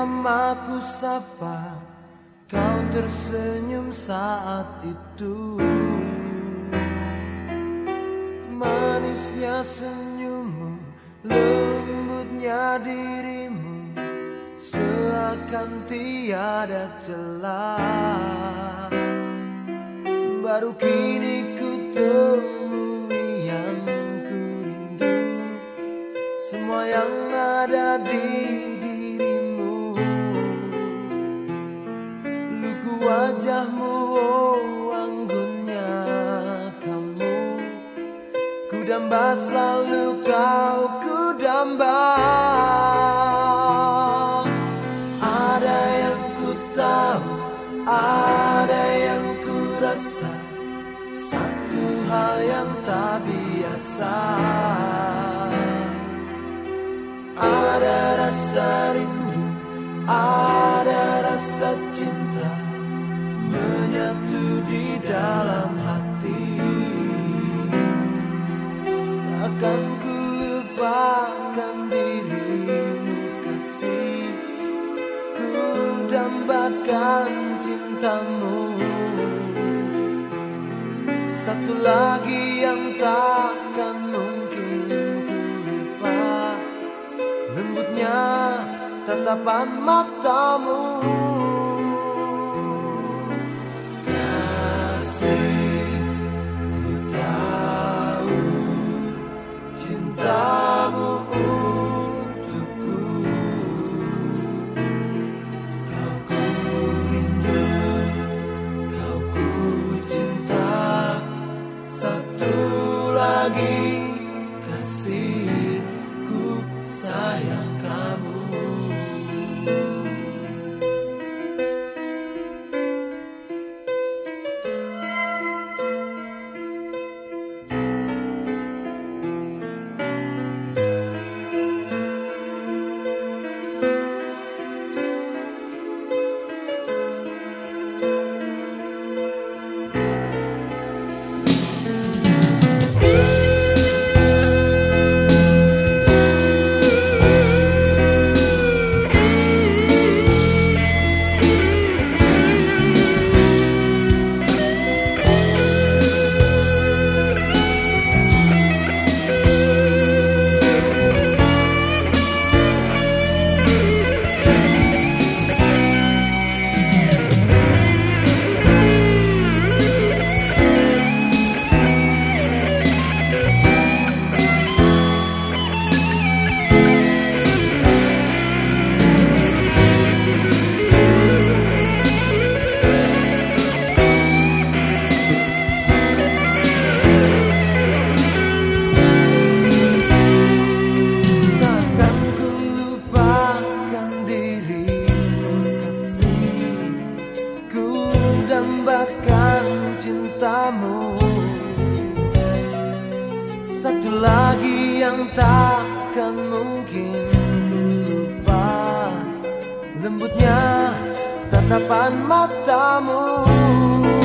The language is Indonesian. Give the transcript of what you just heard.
Namaku sapa, kau tersenyum saat itu. Manisnya senyummu, lembutnya dirimu, seakan tiada celah. Baru kini ku temui yang ku rindu, semua yang ada di dirimu. Lugu wajahmu, oh anggunnya kamu, ku damba selalu kau, ku damba. Ada yang ku tahu, ada yang ku rasa, satu hal yang tak biasa. Ada rasa rindu, ada rasa cinta, menyatu di dalam hati. Takkan ku lupakan dirimu kasih, ku dambakan cintamu. Satu lagi yang takkan mungkin ku lupa, lembutnya tatapan matamu. Kasih, ku tahu cintamu untukku, kau ku rindu, kau ku cinta. Satu lagi kasih, ku sayang kamu. Dambakan cintamu, satu lagi yang takkan mungkin ku lupa, lembutnya tatapan matamu.